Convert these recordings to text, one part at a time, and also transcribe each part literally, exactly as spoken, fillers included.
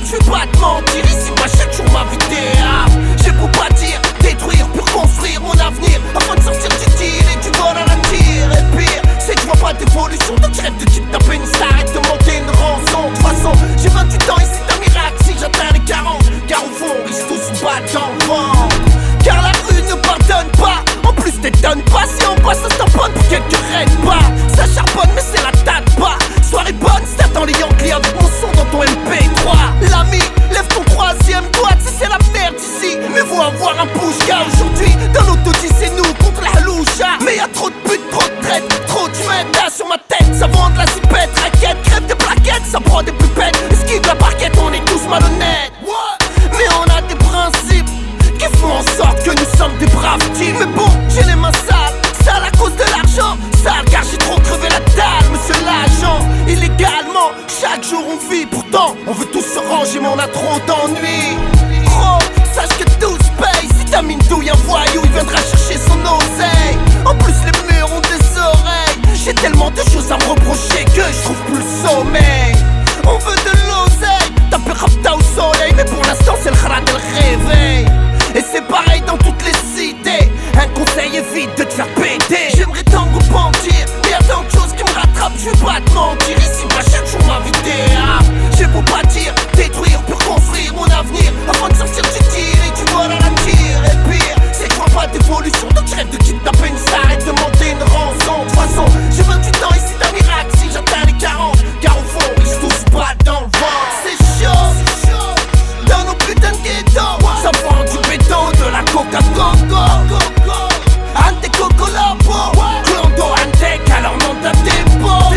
je vais pas te mentir. Ici moi j'ai toujours ma vie théâtre. J'ai beau pas dire, détruire pour construire mon avenir, afin de sortir du deal et du vol à la tire. Et pire, c'est que je vois pas d'évolution, donc je rêve de kidnapper une star et de monter une rançon. De toute façon, j'ai vingt-huit ans et c'est un miracle si j'atteins les quarante. Car au fond, on risque tous une balle dans le ventre. Car la rue ne pardonne pas, en plus t'étonnes pas si en bas ça se tamponne pour quelques raids pas. Ça charbonne mais c'est la tête pas. Soirée bonne si t'attends les Yankees avec mon son dans ton M P trois. L'ami, lève ton troisième doigt, si c'est la merde ici. Mais faut avoir un push car aujourd'hui dans l'autodie c'est nous contre la haloucha. Mais y'a trop de putes, trop de traite, trop de chemins sur ma tête. Ça vend de la zipette, raquette, crève des plaquettes. Ça prend des pupettes, esquive la parquette, on est tous malhonnêtes. Mais on a des principes qui font en sorte que nous sommes des braves types. Mais bon, j'ai les mains sales, sales à cause de l'argent. Sale car j'ai trop crevé la dalle, monsieur l'agent. Illégalement, chaque jour on vit. Pourtant, on veut tous se ranger mais on a trop d'ennuis. Gros, sache que tout se paye. Si ta mine douille un voyou, il viendra chercher son oseille. En plus les murs ont des oreilles. J'ai tellement de choses à me reprocher que je trouve plus le sommeil. On veut de l'oseille, taper rapta au soleil. Mais pour l'instant c'est le kharat et le réveil. Et c'est pareil dans toutes les cités. Un conseil, évite de te faire péter. J'aimerais tant me repentir, mais y'a tant de choses qui me rattrapent. Je vais pas te mentir, ici moi j'ai toujours ma vie théâtre. J'ai beau pas dire, détruire pour construire mon avenir, afin de sortir du tir et du vol à la tire. Et pire, c'est que je vois pas d'évolution, donc je rêve de kidnapper une star et de monter une rançon. De toute façon, j'ai vingt-huit ans et c'est un miracle si j'atteins les quarante. Car au fond, ils se tous battent dans le vent. C'est chaud, dans nos putains de ghettos. Ça prend du béton, de la coca-coco. Ante coco lobo, clondo ante, alors monte à dépôt.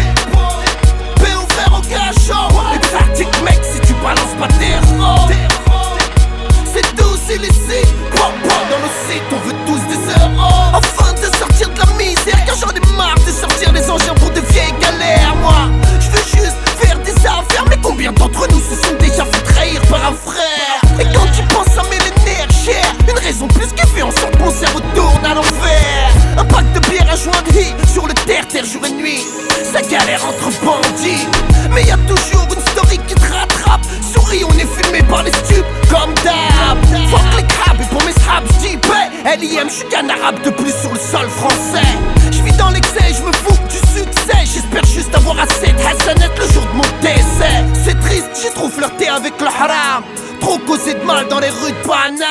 P ouvert au cachot, exotique mec si tu balances pas tes rôles. C'est tous illicite, pom pom dans nos sites, on veut tous des euros. Afin de sortir de la misère, car j'en ai marre de sortir les engins pour de vieilles galères. Moi, je veux juste faire des affaires, mais combien d'entre nous se sont déjà fait trahir par un frère? Et quand tu penses à mes nerfs chers, une raison plus qui fait en sorte que mon cerveau tourne à l'envers. Un pack de bière, un joint de hit, sur le terre-terre jour et nuit. Ça galère entre bandits, mais y'a toujours une story qui te rattrape. Souris, on est filmé par les stupes comme d'hab. Fuck les crabes et pour mes straps, j'dis paix. L I M, j'suis qu'un arabe de plus sur le sol français. J'vis dans l'excès, j'me fous du succès. J'espère juste avoir assez de Hassanet le jour de mon décès. C'est triste, j'ai trop flirté avec le haram, trop causé de mal dans les rues de Paname.